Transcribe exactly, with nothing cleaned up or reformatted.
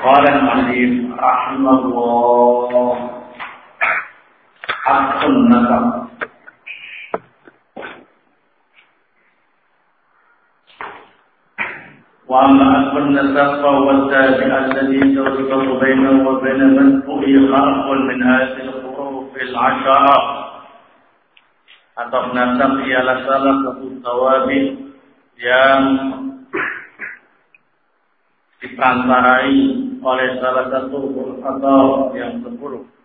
Qala al-Mu'allif rahimahullah haqqun nasab. Wa amma haqqun nasab fa huwa al-tabi' alladhi yurbitu bainahu wa bain man fu'iya harfun min hadhihi al-huruf al-'ashara. Atau nasab ialah salah satu tawabi yang diperantarai oleh salah satu huruf atau yang sepuluh.